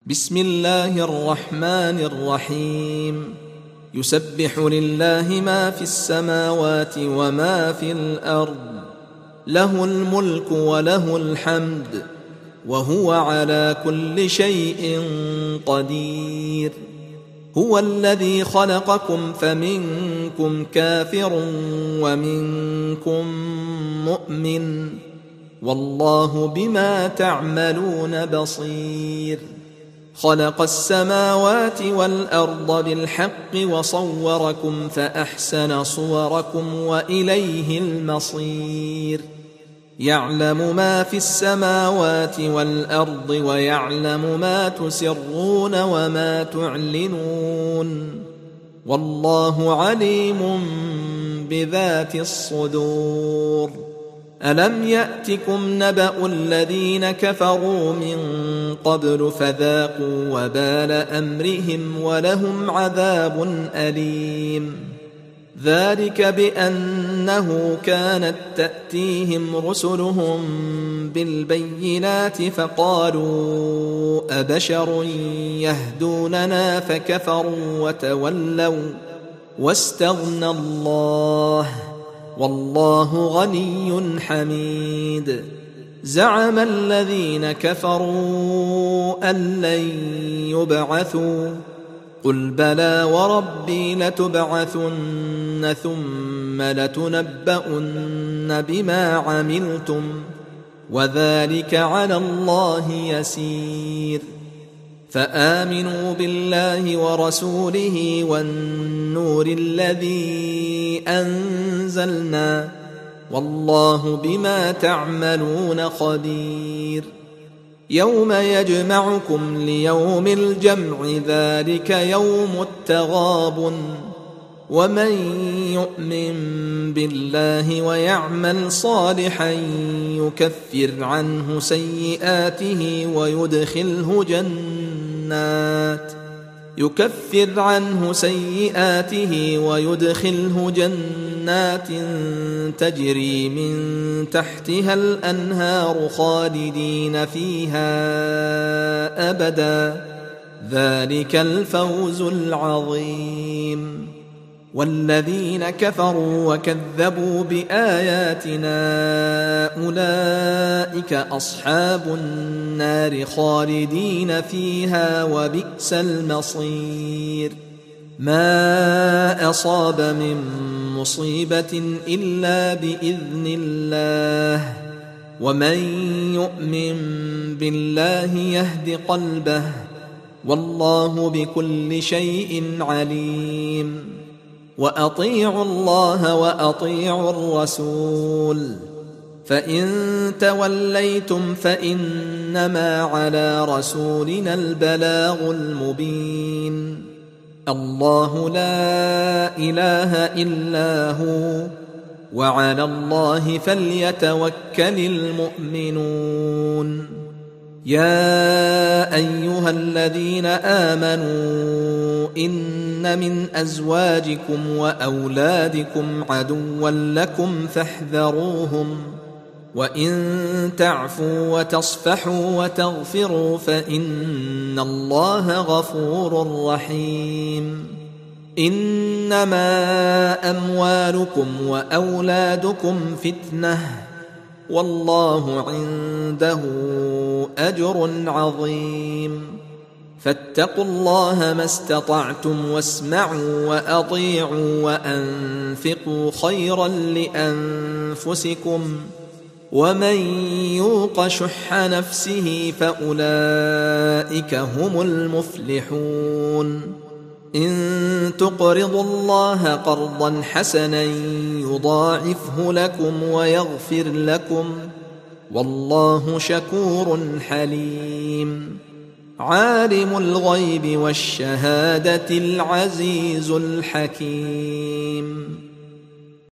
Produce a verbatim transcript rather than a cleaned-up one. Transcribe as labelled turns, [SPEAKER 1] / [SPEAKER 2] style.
[SPEAKER 1] بسم الله الرحمن الرحيم يسبح لله ما في السماوات وما في الأرض له الملك وله الحمد وهو على كل شيء قدير هو الذي خلقكم فمنكم كافر ومنكم مؤمن والله بما تعملون بصير خلق السماوات والأرض بالحق وصوركم فأحسن صوركم وإليه المصير يعلم ما في السماوات والأرض ويعلم ما تسرون وما تعلنون والله عليم بذات الصدور ألم يأتكم نبأ الذين كفروا من قبل فذاقوا وبال أمرهم ولهم عذاب أليم ذلك بأنه كانت تأتيهم رسلهم بالبينات فقالوا أبشر يهدوننا فكفروا وتولوا واستغنى الله والله غني حميد زعم الذين كفروا أن لن يبعثوا قل بلى وربي لتبعثن ثم لتنبؤن بما عملتم وذلك على الله يسير فآمنوا بالله ورسوله والنور الذي أنزلنا والله بما تعملون خبير يوم يجمعكم ليوم الجمع ذلك يوم التغابن ومن يؤمن بالله ويعمل صالحا يكفر عنه سيئاته ويدخله جنات يكفر عنه سيئاته ويدخله جنات تجري من تحتها الأنهار خالدين فيها أبدا ذلك الفوز العظيم والذين كفروا وكذبوا بآياتنا أولئك أصحاب النار خالدين فيها وبئس المصير ما أصاب من مصيبة إلا بإذن الله ومن يؤمن بالله يهد قلبه والله بكل شيء عليم وأطيعوا الله وأطيعوا الرسول فإن توليتم فإنما على رسولنا البلاغ المبين الله لا إله إلا هو وعلى الله فليتوكل المؤمنون يا أيها الذين آمنوا إن من أزواجكم وأولادكم عدوا لكم فاحذروهم وإن تعفوا وتصفحوا وتغفروا فإن الله غفور رحيم إنما أموالكم وأولادكم فتنة والله عنده أجر عظيم فاتقوا الله ما استطعتم واسمعوا وأطيعوا وأنفقوا خيرا لأنفسكم ومن يوق شح نفسه فأولئك هم المفلحون إن تقرضوا الله قرضا حسنا يضاعفه لكم ويغفر لكم والله شكور حليم عالم الغيب والشهادة العزيز الحكيم